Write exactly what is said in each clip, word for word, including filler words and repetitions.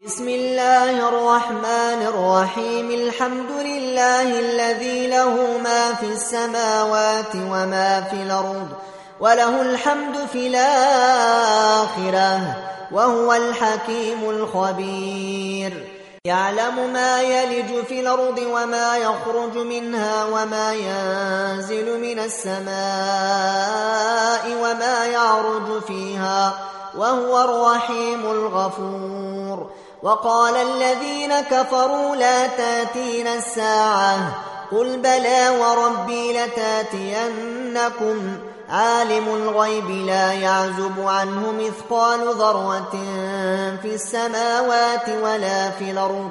بسم الله الرحمن الرحيم. الحمد لله الذي له ما في السماوات وما في الأرض وله الحمد في الآخرة وهو الحكيم الخبير. يعلم ما يلج في الأرض وما يخرج منها وما ينزل من السماء وما يعرج فيها وهو الرحيم الغفور. وقال الذين كفروا لا تاتينا الساعة قل بلى وربي لتاتينكم عالم الغيب لا يعزب عنه مثقال ذرة في السماوات ولا في الأرض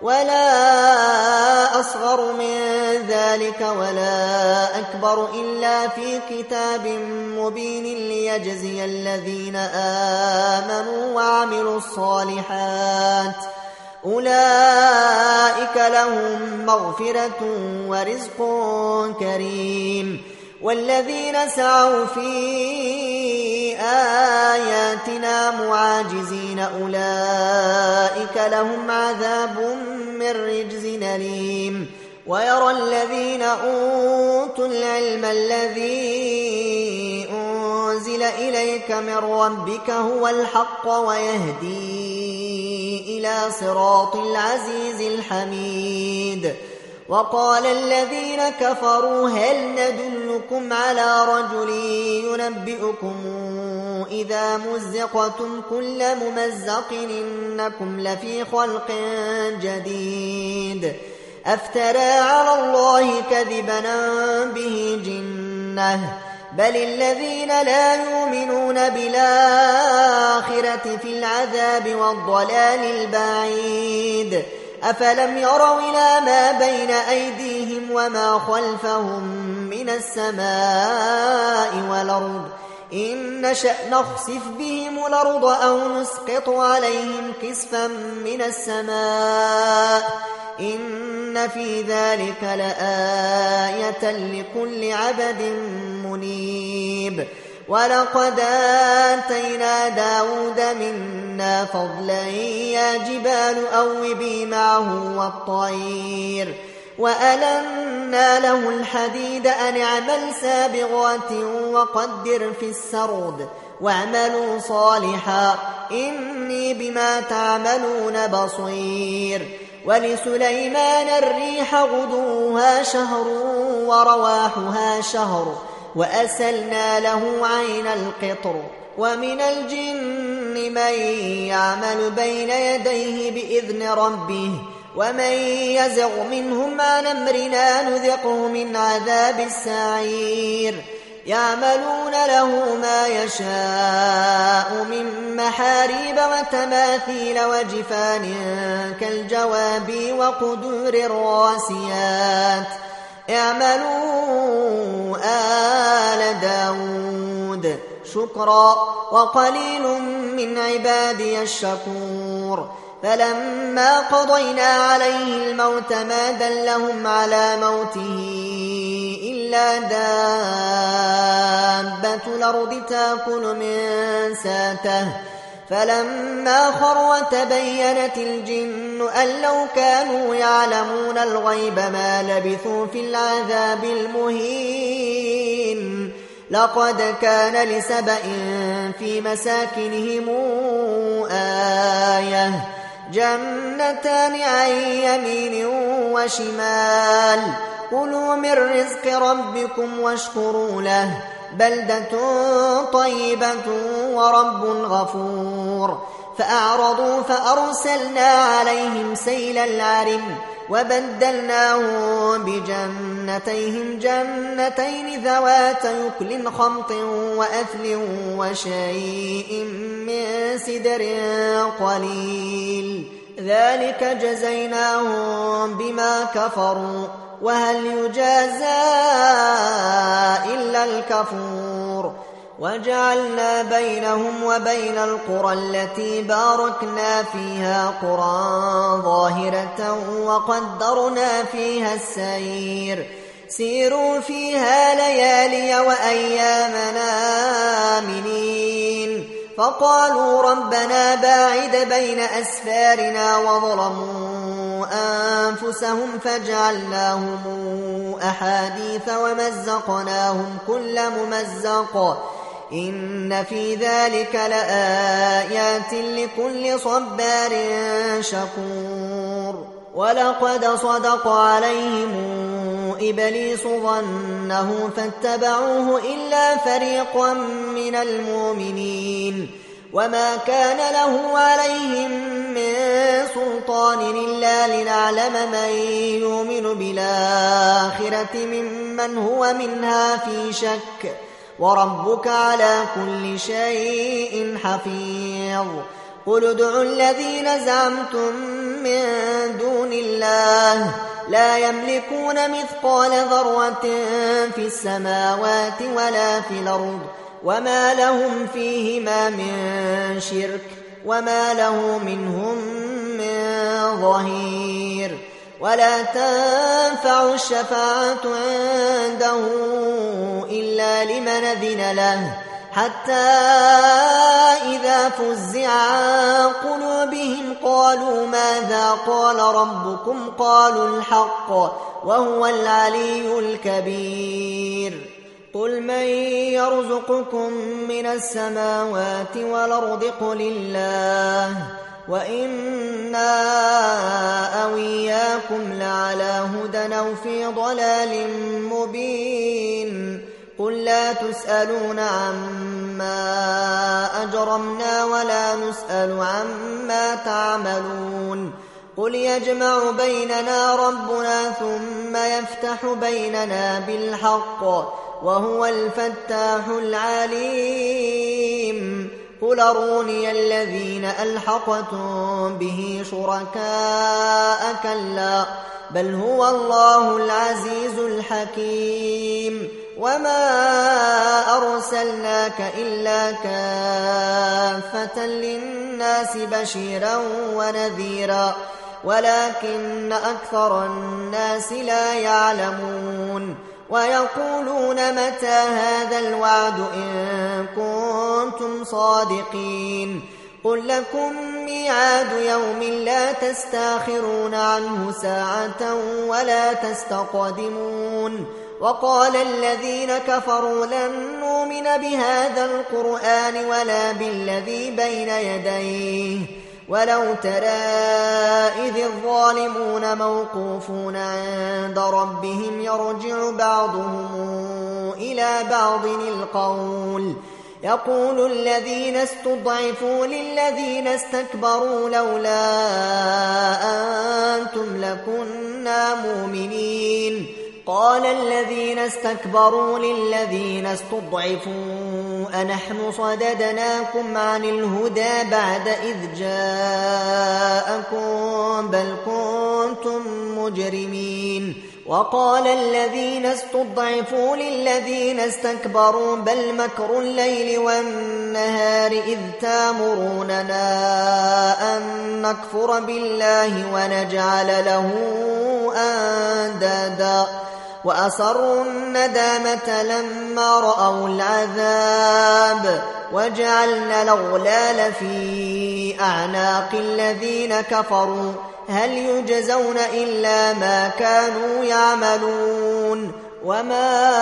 ولا أصغر من ذلك ولا أكبر إلا في كتاب مبين ليجزي الذين آمنوا وعملوا الصالحات أولئك لهم مغفرة ورزق كريم. والذين سعوا في آياتنا معاجزين أولئك لهم عذاب من رجز أليم. ويرى الذين أوتوا العلم الذي أنزل إليك من ربك هو الحق ويهدي إلى صراط العزيز الحميد. وقال الذين كفروا هل ندلكم على رجل ينبئكم إذا مزقتم كل ممزق إنكم لفي خلق جديد أفترى على الله كذبا به جنة بل الذين لا يؤمنون بالآخرة في العذاب والضلال البعيد. أفلم يروا إلى ما بين أيديهم وما خلفهم من السماء والأرض إن نشأ نخسف بهم الأرض أو نسقط عليهم كسفا من السماء إن في ذلك لآية لكل عبد منيب. ولقد آتينا داود منا فضلا يا جبال أوبي معه والطير وألنا له الحديد أن اعمل سابغات وقدر في السرد واعملوا صالحا إني بما تعملون بصير. ولسليمان الريح غدوها شهر ورواحها شهر وأسلنا له عين القطر. ومن الجن من يعمل بين يديه بإذن ربه ومن يزغ منهم عن أمرنا نذقه من عذاب السعير. يعملون له ما يشاء من محاريب وتماثيل وجفان كالجواب وقدور الراسيات اعملوا آل داود شكرا وقليل من عبادي الشكور. فلما قضينا عليه الموت ما دلهم على موته إلا دابة الأرض تأكل من ساته فلما خر تبينت الجن أن لو كانوا يعلمون الغيب ما لبثوا في العذاب المهين. لقد كان لسبأ في مساكنهم آية جنتان عن يمين وشمال كلوا من رزق ربكم واشكروا له بلدة طيبة ورب غفور. فأعرضوا فأرسلنا عليهم سيل العرم وبدلناهم بجنتيهم جنتين ذوات يكل خمط وأثل وشيء من سدر قليل ذلك جزيناهم بما كفروا وهل يجازى إلا الكفور. وجعلنا بينهم وبين القرى التي باركنا فيها قرى ظاهرة وقدرنا فيها السير سيروا فيها ليالي وأيامنا آمنين فقالوا ربنا باعد بين أسفارنا وظلموا أنفسهم فجعلناهم أحاديث ومزقناهم كل ممزق إن في ذلك لآيات لكل صبار شكور. ولقد صدق عليهم إبليس ظنه فاتبعوه إلا فريقا من المؤمنين وما كان له عليهم من سلطان إلا لنعلم من يؤمن بالآخرة ممن هو منها في شك وربك على كل شيء حفيظ. قل ادعوا الذين زعمتم من دون الله لا يملكون مثقال ذرة في السماوات ولا في الأرض وما لهم فيهما من شرك وما له منهم من ظهير. ولا تنفع الشفاعة عنده إلا لمن أذن له حتى إذا فزع عن قلوبهم قالوا ماذا قال ربكم قالوا الحق وهو العلي الكبير. قل من يرزقكم من السماوات والأرض قل الله وإنا أو إياكم لعلى هدى أو في ضلال مبين. قل لا تسألون عما أجرمنا ولا نسأل عما تعملون. قل يجمع بيننا ربنا ثم يفتح بيننا بالحق وهو الفتاح العليم. قل أروني الذين ألحقتم به شركاء كلا بل هو الله العزيز الحكيم. وما أرسلناك إلا كافة للناس بشيرا ونذيرا ولكن أكثر الناس لا يعلمون. ويقولون متى هذا الوعد إن كنتم صادقين. قل لكم ميعاد يوم لا تستاخرون عنه ساعة ولا تستقدمون. وقال الذين كفروا لن نؤمن بهذا القرآن ولا بالذي بين يديه ولو ترى إذ الظالمون موقوفون عند ربهم يرجع بعضهم إلى بعض القول يقول الذين استضعفوا للذين استكبروا لولا أنتم لكنا مؤمنين. قال الذين استكبروا للذين استضعفوا أنحن صددناكم عن الهدى بعد إذ جاءكم بل كنتم مجرمين. وقال الذين استضعفوا للذين استكبروا بل مكر الليل والنهار إذ تامروننا أن نكفر بالله ونجعل له أندادا وأسروا الندامة لما رأوا العذاب وجعلنا الأغلال في أعناق الذين كفروا هل يجزون إلا ما كانوا يعملون. وما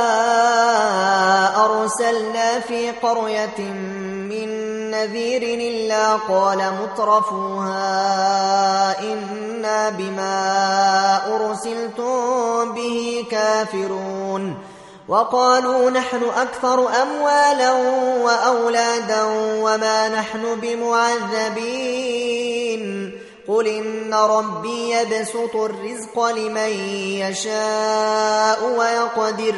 أرسلنا في قرية من نذير إلا قال مترفوها إنا بما أرسلتم به كافرون. وقالوا نحن أكثر أموالا وأولادا وما نحن بمعذبين. قل إن ربي يبسط الرزق لمن يشاء ويقدر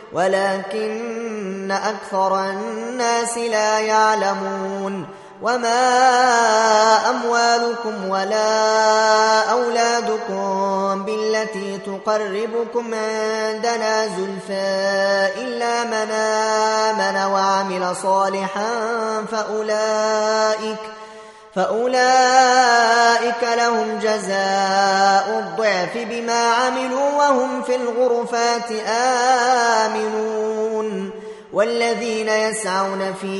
ولكن أكثر الناس لا يعلمون. وما أموالكم ولا أولادكم بالتي تقربكم عندنا زلفى إلا من آمن وعمل صالحا فأولئك فأولئك لهم جزاء الضعف بما عملوا وهم في الغرفات آمنون. والذين يسعون في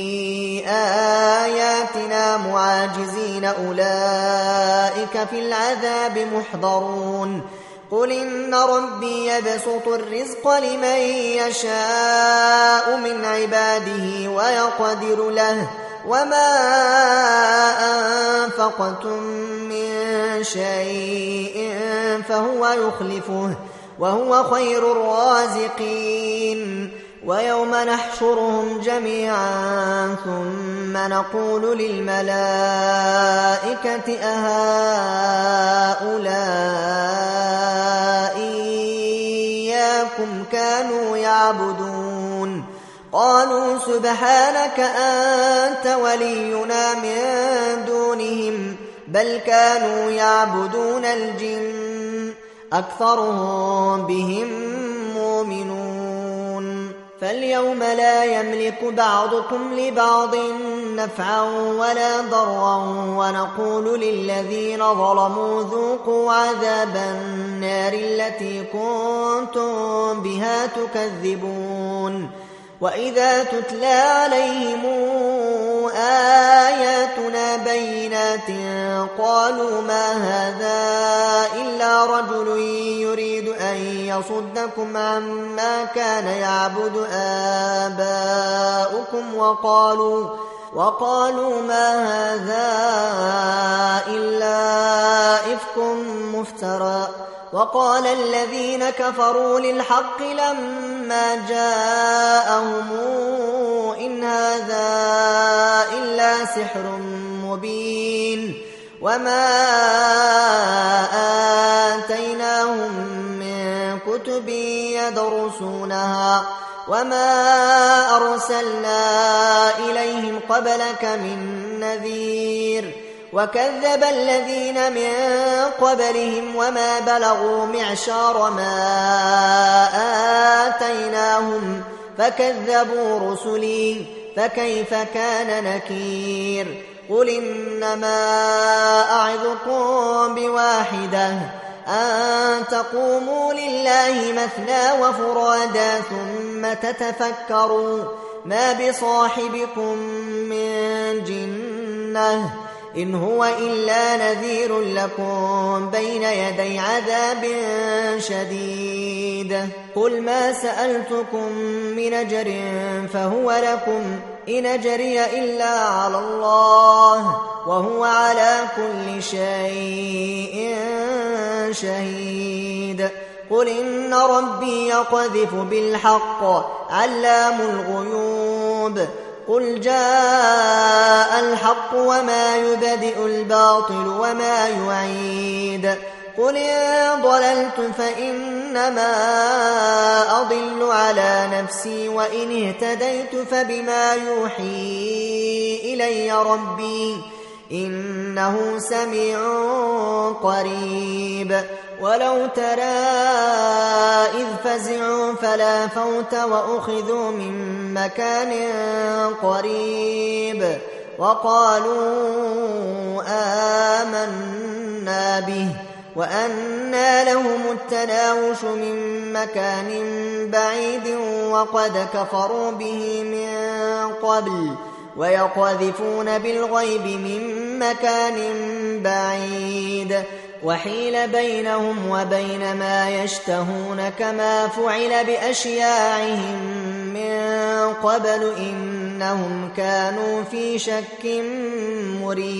آياتنا معاجزين أولئك في العذاب محضرون قل إن ربي يبسط الرزق لمن يشاء من عباده ويقدر له وما أنفقتم من شيء فهو يخلفه وهو خير الرازقين ويوم نحشرهم جميعا ثم نقول للملائكة أهؤلاء إياكم كانوا يعبدون قالوا سبحانك أنت ولينا من دونهم بل كانوا يعبدون الجن أكثرهم بهم مؤمنون فاليوم لا يملك بعضكم لبعض نفعا ولا ضرا ونقول للذين ظلموا ذوقوا عذاب النار التي كنتم بها تكذبون وإذا تتلى عليهم آياتنا بينات قالوا ما هذا إلا رجل يريد أن يصدكم عما كان يعبد آباؤكم وقالوا وقالوا ما هذا إلا إفك مفترى وقال الذين كفروا للحق لما جاءهم إن هذا إلا سحر مبين وما آتيناهم من كتب يدرسونها وما أرسلنا إليهم قبلك من نذير وكذب الذين من قبلهم وما بلغوا معشار ما آتيناهم فكذبوا رسلي فكيف كان نكير قل إنما أعظكم بواحدة أن تقوموا لله مثنى وفرادا ثم تتفكروا ما بصاحبكم من جنة إن هو إلا نذير لكم بين يدي عذاب شديد قل ما سألتكم من أجر فهو لكم إن أجري إلا على الله وهو على كل شيء شهيد قل إن ربي يقذف بالحق علام الغيوب قل جاء الحق وما يبدئ الباطل وما يعيد قل إن ضللت فإنما أضل على نفسي وإن اهتديت فبما يوحي إلي ربي إنه سميع قريب ولو ترى إذ فزعوا فلا فوت وأخذوا من مكان قريب وقالوا آمنا به وأنى لهم التناوش من مكان بعيد وقد كفروا به من قبل ويقذفون بالغيب من مكان بعيد وحيل بينهم وبين ما يشتهون كما فعل بأشياعهم من قبل إنهم كانوا في شك مريب